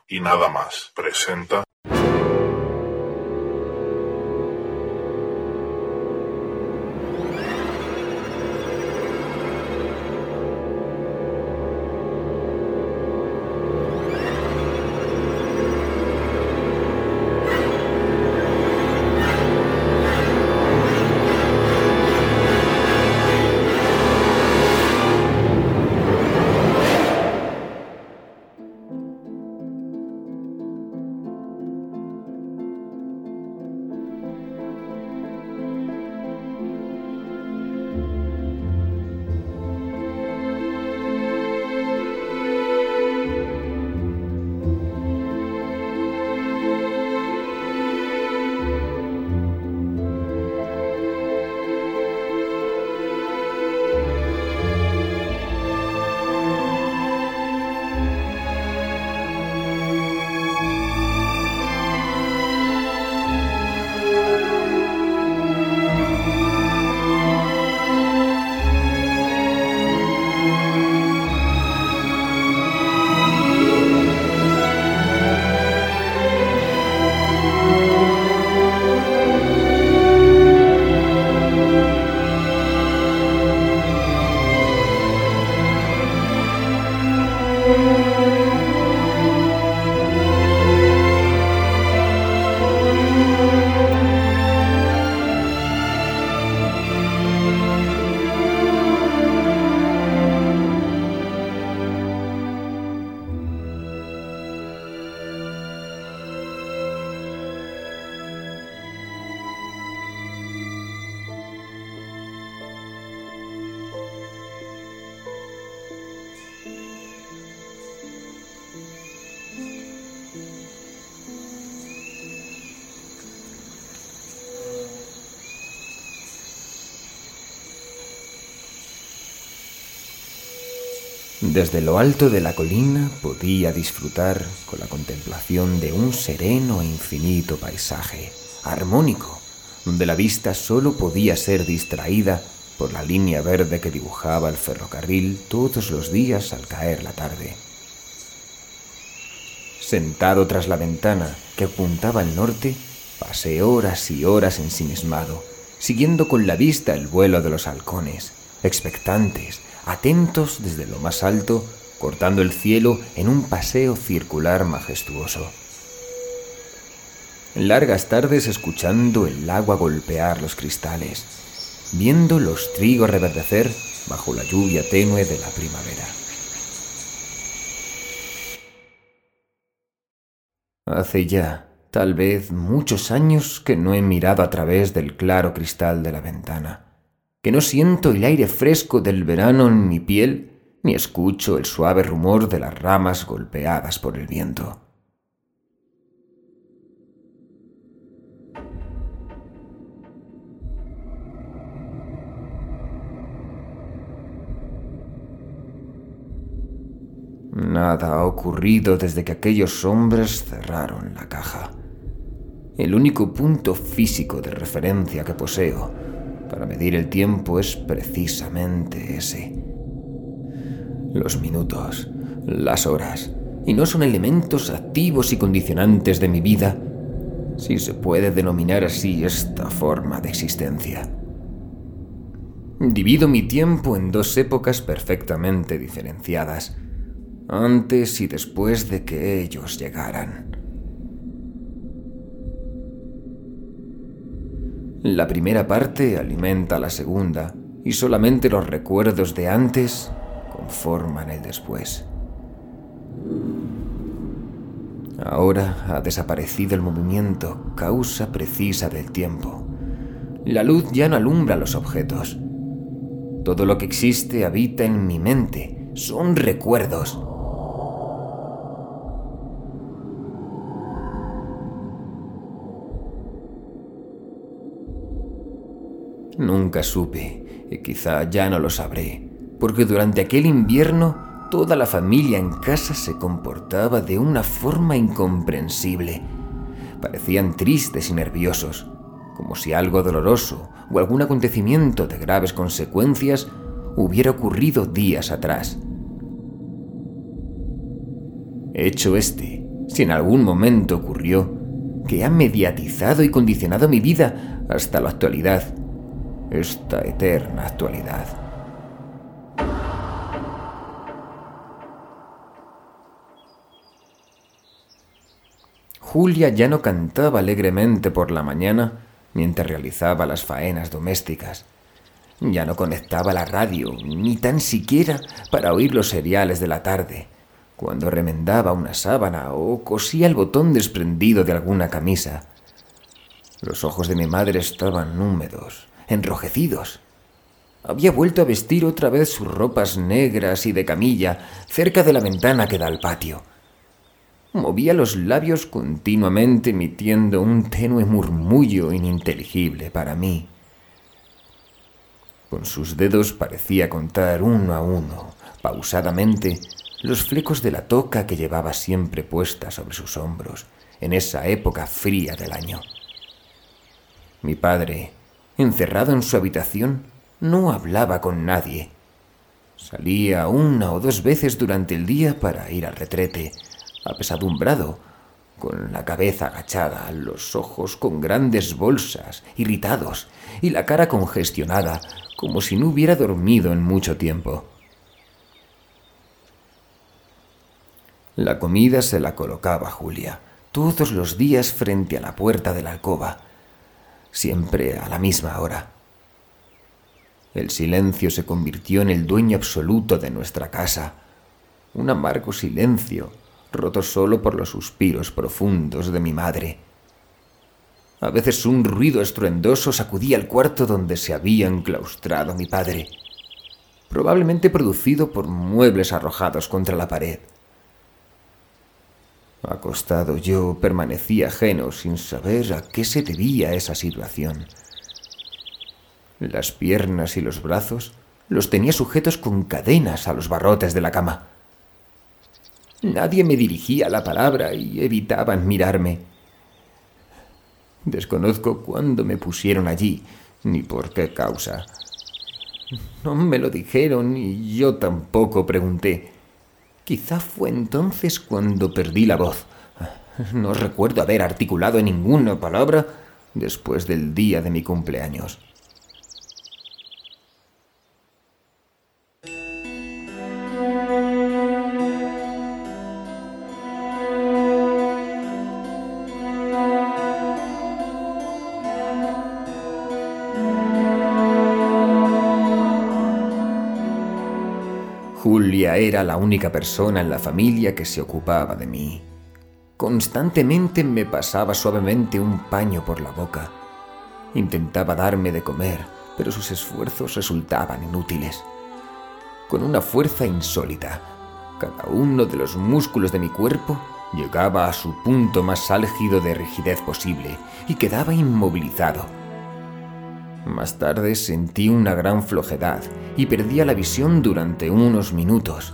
y nada más. Presenta... Desde lo alto de la colina podía disfrutar con la contemplación de un sereno e infinito paisaje, armónico, donde la vista solo podía ser distraída por la línea verde que dibujaba el ferrocarril todos los días al caer la tarde. Sentado tras la ventana que apuntaba al norte, pasé horas y horas ensimismado, siguiendo con la vista el vuelo de los halcones, expectantes, atentos desde lo más alto, cortando el cielo en un paseo circular majestuoso. Largas tardes escuchando el agua golpear los cristales, viendo los trigos reverdecer bajo la lluvia tenue de la primavera. Hace ya, tal vez, muchos años que no he mirado a través del claro cristal de la ventana, que no siento el aire fresco del verano en mi piel, ni escucho el suave rumor de las ramas golpeadas por el viento. Nada ha ocurrido desde que aquellos hombres cerraron la caja. El único punto físico de referencia que poseo para medir el tiempo es precisamente ese. Los minutos, las horas, y no son elementos activos y condicionantes de mi vida, si se puede denominar así esta forma de existencia. Divido mi tiempo en dos épocas perfectamente diferenciadas, antes y después de que ellos llegaran. La primera parte alimenta la segunda, y solamente los recuerdos de antes conforman el después. Ahora ha desaparecido el movimiento, causa precisa del tiempo. La luz ya no alumbra los objetos. Todo lo que existe habita en mi mente, son recuerdos. Nunca supe, y quizá ya no lo sabré, porque durante aquel invierno toda la familia en casa se comportaba de una forma incomprensible. Parecían tristes y nerviosos, como si algo doloroso o algún acontecimiento de graves consecuencias hubiera ocurrido días atrás. Hecho este, si en algún momento ocurrió, que ha mediatizado y condicionado mi vida hasta la actualidad, esta eterna actualidad. Julia ya no cantaba alegremente por la mañana mientras realizaba las faenas domésticas. Ya no conectaba la radio, ni tan siquiera para oír los seriales de la tarde, cuando remendaba una sábana o cosía el botón desprendido de alguna camisa. Los ojos de mi madre estaban húmedos, enrojecidos. Había vuelto a vestir otra vez sus ropas negras y de camilla cerca de la ventana que da al patio. Movía los labios continuamente emitiendo un tenue murmullo ininteligible para mí. Con sus dedos parecía contar uno a uno, pausadamente, los flecos de la toca que llevaba siempre puesta sobre sus hombros en esa época fría del año. Mi padre, encerrado en su habitación, no hablaba con nadie. Salía 1 o 2 veces durante el día para ir al retrete, apesadumbrado, con la cabeza agachada, los ojos con grandes bolsas, irritados, y la cara congestionada, como si no hubiera dormido en mucho tiempo. La comida se la colocaba Julia, todos los días frente a la puerta de la alcoba, siempre a la misma hora. El silencio se convirtió en el dueño absoluto de nuestra casa, un amargo silencio, roto solo por los suspiros profundos de mi madre. A veces un ruido estruendoso sacudía el cuarto donde se había enclaustrado mi padre, probablemente producido por muebles arrojados contra la pared. Acostado yo permanecía ajeno sin saber a qué se debía esa situación. Las piernas y los brazos los tenía sujetos con cadenas a los barrotes de la cama. Nadie me dirigía la palabra y evitaban mirarme. Desconozco cuándo me pusieron allí, ni por qué causa. No me lo dijeron y yo tampoco pregunté. Quizá fue entonces cuando perdí la voz. No recuerdo haber articulado ninguna palabra después del día de mi cumpleaños. Julia era la única persona en la familia que se ocupaba de mí. Constantemente me pasaba suavemente un paño por la boca. Intentaba darme de comer, pero sus esfuerzos resultaban inútiles. Con una fuerza insólita, cada uno de los músculos de mi cuerpo llegaba a su punto más álgido de rigidez posible y quedaba inmovilizado. Más tarde sentí una gran flojedad y perdía la visión durante unos minutos.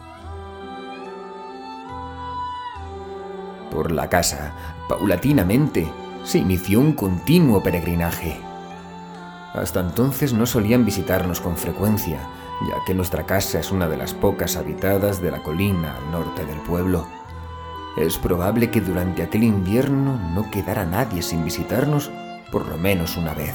Por la casa, paulatinamente, se inició un continuo peregrinaje. Hasta entonces no solían visitarnos con frecuencia, ya que nuestra casa es una de las pocas habitadas de la colina al norte del pueblo. Es probable que durante aquel invierno no quedara nadie sin visitarnos por lo menos una vez.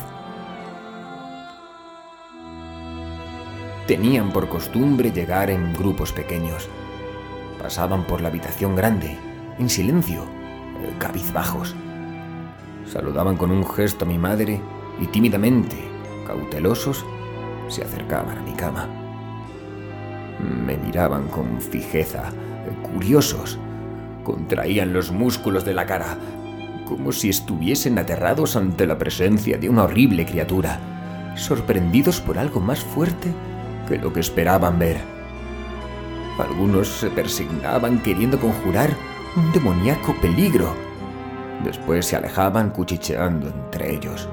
Tenían por costumbre llegar en grupos pequeños. Pasaban por la habitación grande, en silencio, cabizbajos. Saludaban con un gesto a mi madre y tímidamente, cautelosos, se acercaban a mi cama. Me miraban con fijeza, curiosos. Contraían los músculos de la cara, como si estuviesen aterrados ante la presencia de una horrible criatura, sorprendidos por algo más fuerte que lo que esperaban ver. Algunos se persignaban queriendo conjurar un demoníaco peligro. Después se alejaban cuchicheando entre ellos.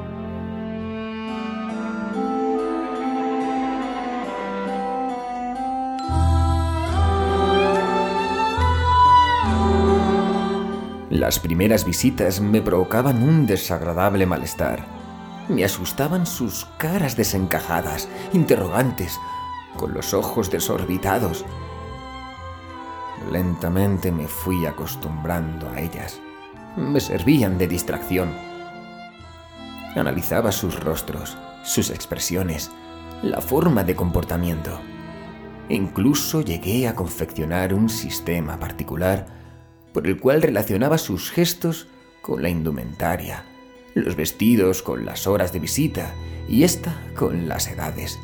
Las primeras visitas me provocaban un desagradable malestar. Me asustaban sus caras desencajadas, interrogantes, con los ojos desorbitados. lentamente me fui acostumbrando a ellas. Me servían de distracción. Analizaba sus rostros, sus expresiones, la forma de comportamiento. Incluso llegué a confeccionar un sistema particular por el cual relacionaba sus gestos con la indumentaria, los vestidos con las horas de visita y esta con las edades.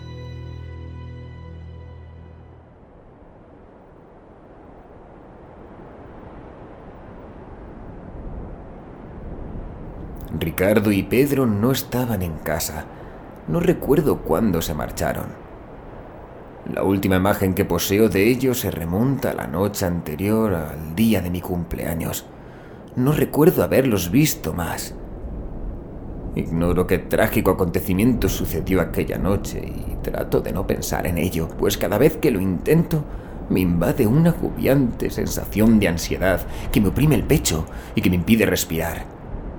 Ricardo y Pedro no estaban en casa. No recuerdo cuándo se marcharon. La última imagen que poseo de ellos se remonta a la noche anterior al día de mi cumpleaños. No recuerdo haberlos visto más. Ignoro qué trágico acontecimiento sucedió aquella noche y trato de no pensar en ello, pues cada vez que lo intento me invade una agobiante sensación de ansiedad que me oprime el pecho y que me impide respirar.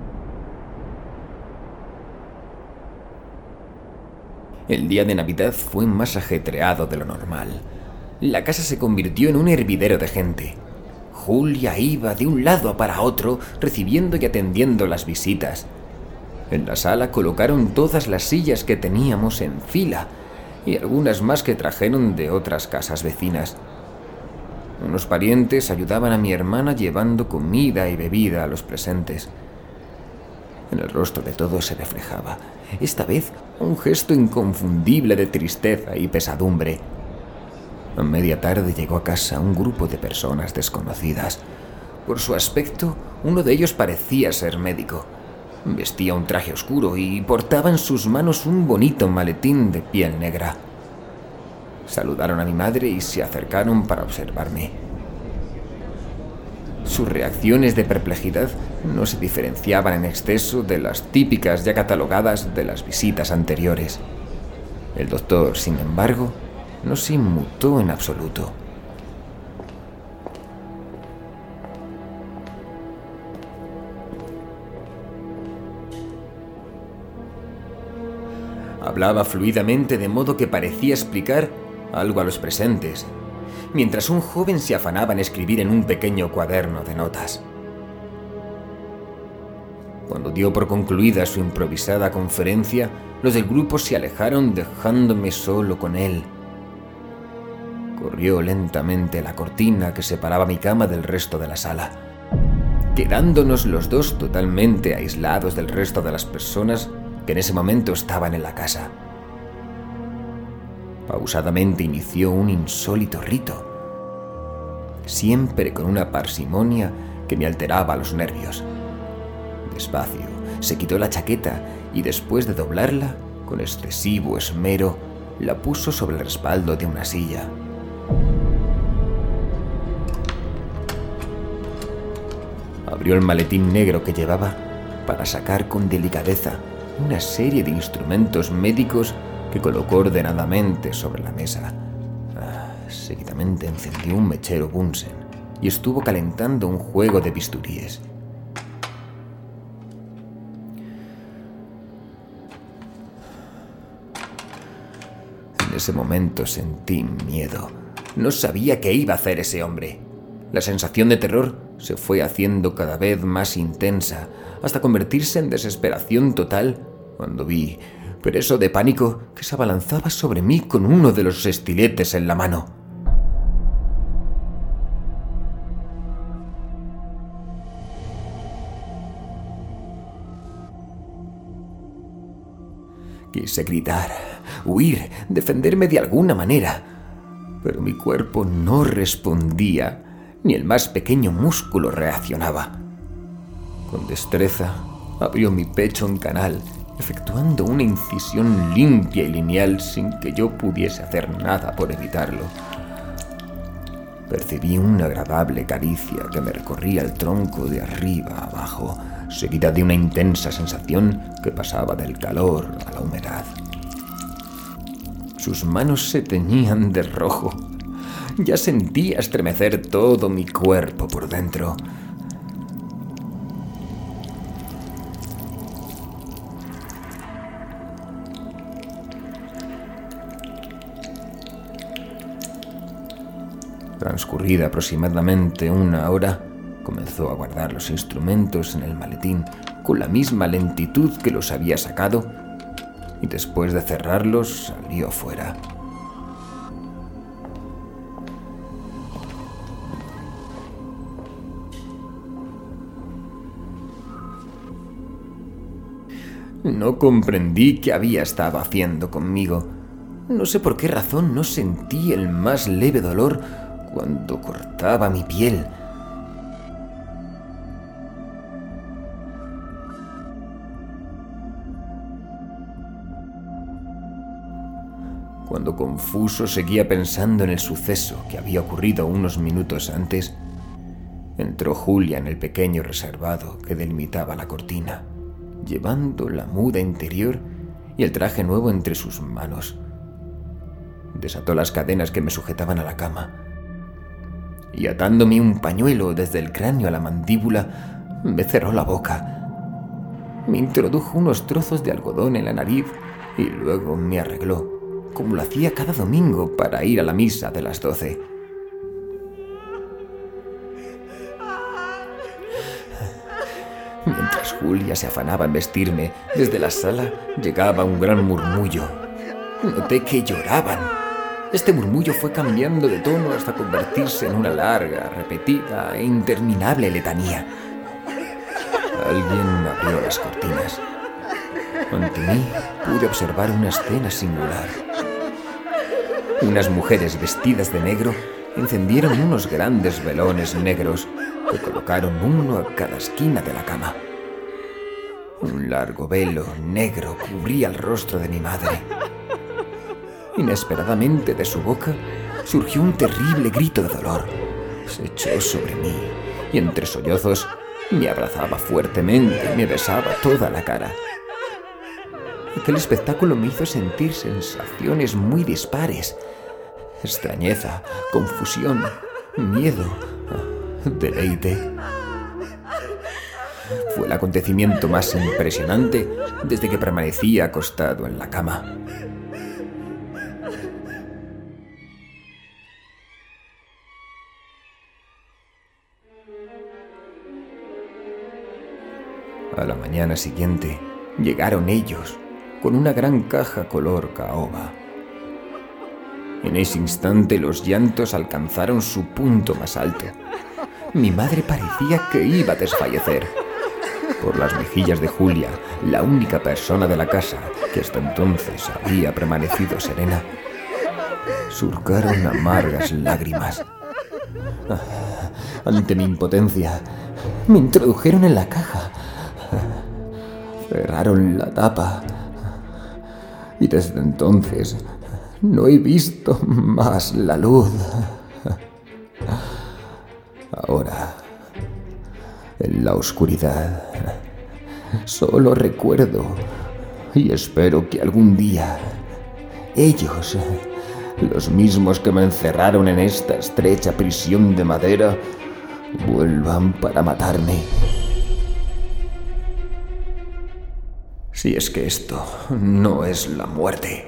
El día de Navidad fue más ajetreado de lo normal. La casa se convirtió en un hervidero de gente. Julia iba de un lado para otro, recibiendo y atendiendo las visitas. En la sala colocaron todas las sillas que teníamos en fila y algunas más que trajeron de otras casas vecinas. Unos parientes ayudaban a mi hermana llevando comida y bebida a los presentes. En el rostro de todos se reflejaba, esta vez, un gesto inconfundible de tristeza y pesadumbre. A media tarde llegó a casa un grupo de personas desconocidas. Por su aspecto, uno de ellos parecía ser médico. Vestía un traje oscuro y portaba en sus manos un bonito maletín de piel negra. Saludaron a mi madre y se acercaron para observarme. Sus reacciones de perplejidad no se diferenciaban en exceso de las típicas ya catalogadas de las visitas anteriores. El doctor, sin embargo, no se inmutó en absoluto. Hablaba fluidamente de modo que parecía explicar algo a los presentes, mientras un joven se afanaba en escribir en un pequeño cuaderno de notas. Cuando dio por concluida su improvisada conferencia, los del grupo se alejaron dejándome solo con él. Corrió lentamente la cortina que separaba mi cama del resto de la sala, quedándonos los dos totalmente aislados del resto de las personas que en ese momento estaban en la casa. Pausadamente inició un insólito rito, siempre con una parsimonia que me alteraba los nervios. Despacio, se quitó la chaqueta y después de doblarla, con excesivo esmero, la puso sobre el respaldo de una silla. Abrió el maletín negro que llevaba para sacar con delicadeza una serie de instrumentos médicos que colocó ordenadamente sobre la mesa. Seguidamente encendió un mechero Bunsen y estuvo calentando un juego de bisturíes. En ese momento sentí miedo. No sabía qué iba a hacer ese hombre. La sensación de terror se fue haciendo cada vez más intensa, hasta convertirse en desesperación total cuando vi, preso de pánico, que se abalanzaba sobre mí con uno de los estiletes en la mano. Quise gritar, huir, defenderme de alguna manera, pero mi cuerpo no respondía, ni el más pequeño músculo reaccionaba. Con destreza, abrió mi pecho en canal, efectuando una incisión limpia y lineal sin que yo pudiese hacer nada por evitarlo. Percibí una agradable caricia que me recorría el tronco de arriba a abajo, seguida de una intensa sensación que pasaba del calor a la humedad. Sus manos se teñían de rojo. Ya sentía estremecer todo mi cuerpo por dentro. Transcurrida aproximadamente 1 hora, comenzó a guardar los instrumentos en el maletín con la misma lentitud que los había sacado y después de cerrarlos salió fuera. No comprendí qué había estado haciendo conmigo. No sé por qué razón no sentí el más leve dolor cuando cortaba mi piel. Cuando confuso seguía pensando en el suceso que había ocurrido unos minutos antes, entró Julia en el pequeño reservado que delimitaba la cortina, llevando la muda interior y el traje nuevo entre sus manos. Desató las cadenas que me sujetaban a la cama y, atándome un pañuelo desde el cráneo a la mandíbula, me cerró la boca. Me introdujo unos trozos de algodón en la nariz y luego me arregló, como lo hacía cada domingo para ir a la misa de las 12. Mientras Julia se afanaba en vestirme, desde la sala llegaba un gran murmullo. Noté que lloraban. Este murmullo fue cambiando de tono hasta convertirse en una larga, repetida e interminable letanía. Alguien abrió las cortinas. Ante mí pude observar una escena singular. Unas mujeres vestidas de negro encendieron unos grandes velones negros que colocaron uno a cada esquina de la cama. Un largo velo negro cubría el rostro de mi madre. Inesperadamente de su boca surgió un terrible grito de dolor. Se echó sobre mí y entre sollozos me abrazaba fuertemente y me besaba toda la cara. Aquel espectáculo me hizo sentir sensaciones muy dispares: extrañeza, confusión, miedo, deleite. Fue el acontecimiento más impresionante desde que permanecí acostado en la cama. A la mañana siguiente llegaron ellos con una gran caja color caoba. En ese instante los llantos alcanzaron su punto más alto. Mi madre parecía que iba a desfallecer. Por las mejillas de Julia, la única persona de la casa que hasta entonces había permanecido serena, surcaron amargas lágrimas. Ante mi impotencia, me introdujeron en la caja, cerraron la tapa y desde entonces no he visto más la luz. Ahora, en la oscuridad, solo recuerdo y espero que algún día ellos, los mismos que me encerraron en esta estrecha prisión de madera, vuelvan para matarme. Si es que esto no es la muerte.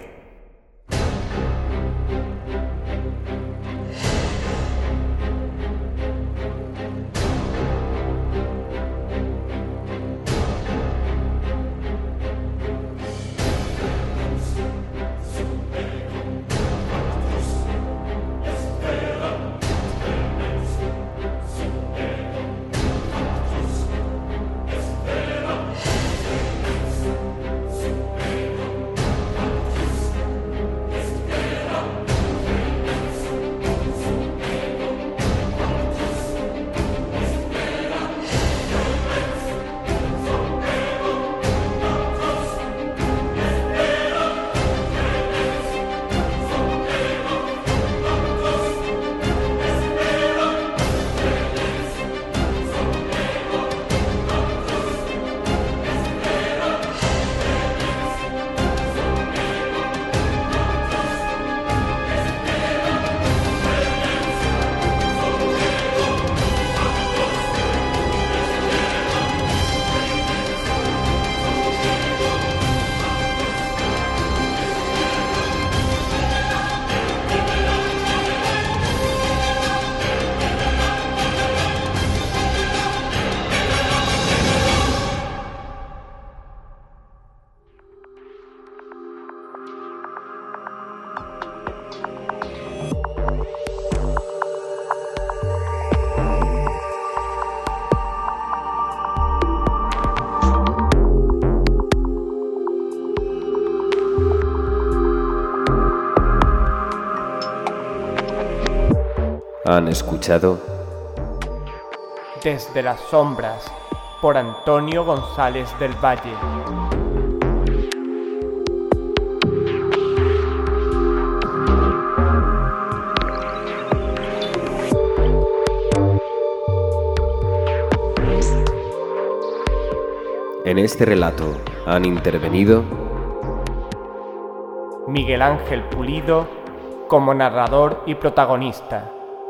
Han escuchado Desde las sombras, por Antonio González del Valle. En este relato han intervenido Miguel Ángel Pulido como narrador y protagonista.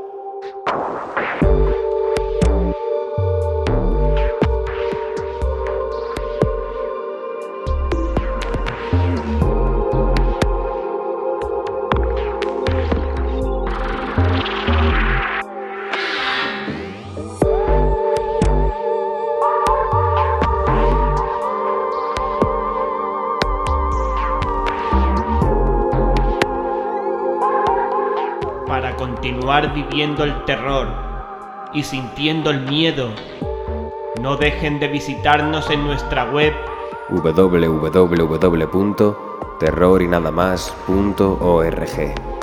Para continuar viviendo el terror y sintiendo el miedo, no dejen de visitarnos en nuestra web www.terrorinadamas.org.